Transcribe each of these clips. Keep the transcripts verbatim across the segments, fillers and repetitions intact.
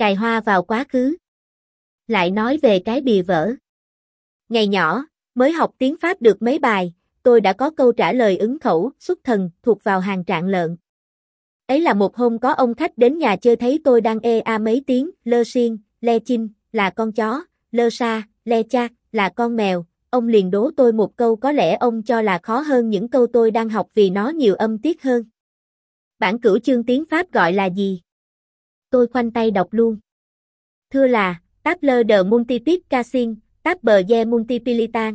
Cài hoa vào quá khứ. Lại nói về cái bìa vở. Ngày nhỏ, mới học tiếng Pháp được mấy bài, tôi đã có câu trả lời ứng khẩu, xuất thần, thuộc vào hàng trạng lợn. Ấy là một hôm có ông khách đến nhà chơi thấy tôi đang ê a mấy tiếng, lơ xiên, le chinh, là con chó, lơ sa, le cha, là con mèo. Ông liền đố tôi một câu có lẽ ông cho là khó hơn những câu tôi đang học vì nó nhiều âm tiết hơn. Bản cửu chương tiếng Pháp gọi là gì? Tôi khoanh tay đọc luôn. Thưa là, Table de multiplication, Table de multiplication.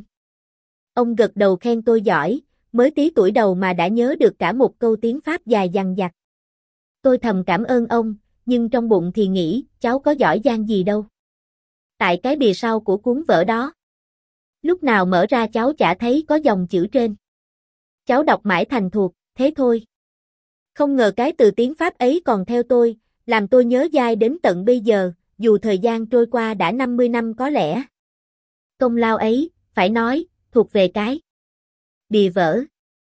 Ông gật đầu khen tôi giỏi, mới tí tuổi đầu mà đã nhớ được cả một câu tiếng Pháp dài dằng dặc. Tôi thầm cảm ơn ông, nhưng trong bụng thì nghĩ, cháu có giỏi giang gì đâu. Tại cái bìa sau của cuốn vở đó. Lúc nào mở ra cháu chả thấy có dòng chữ trên. Cháu đọc mãi thành thuộc, thế thôi. Không ngờ cái từ tiếng Pháp ấy còn theo tôi, làm tôi nhớ dai đến tận bây giờ, dù thời gian trôi qua đã năm mươi năm có lẽ. Công lao ấy, phải nói, thuộc về cái bìa vở.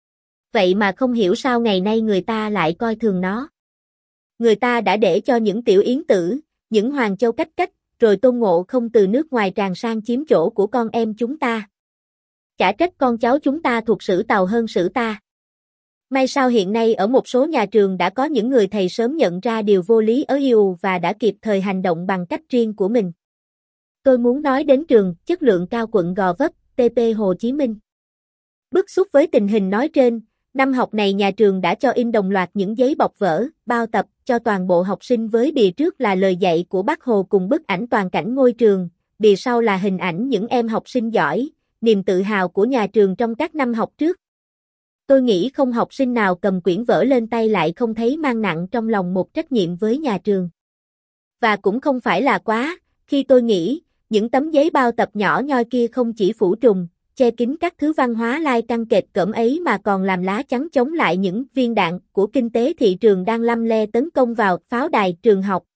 Vậy mà không hiểu sao ngày nay người ta lại coi thường nó. Người ta đã để cho những tiểu yến tử, những hoàng châu cách cách, rồi Tôn Ngộ Không từ nước ngoài tràn sang chiếm chỗ của con em chúng ta. Chả trách con cháu chúng ta thuộc sử Tàu hơn sử ta. May sao hiện nay ở một số nhà trường đã có những người thầy sớm nhận ra điều vô lý ở iu và đã kịp thời hành động bằng cách riêng của mình. Tôi muốn nói đến trường chất lượng cao quận Gò Vấp, tê pê Hồ Chí Minh. Bức xúc với tình hình nói trên, năm học này nhà trường đã cho in đồng loạt những giấy bọc vở, bao tập cho toàn bộ học sinh với bìa trước là lời dạy của Bác Hồ cùng bức ảnh toàn cảnh ngôi trường, bìa sau là hình ảnh những em học sinh giỏi, niềm tự hào của nhà trường trong các năm học trước. Tôi nghĩ không học sinh nào cầm quyển vở lên tay lại không thấy mang nặng trong lòng một trách nhiệm với nhà trường. Và cũng không phải là quá, khi tôi nghĩ, những tấm giấy bao tập nhỏ nhoi kia không chỉ phủ trùng, che kín các thứ văn hóa lai căng kệt cỡm ấy mà còn làm lá chắn chống lại những viên đạn của kinh tế thị trường đang lăm le tấn công vào pháo đài trường học,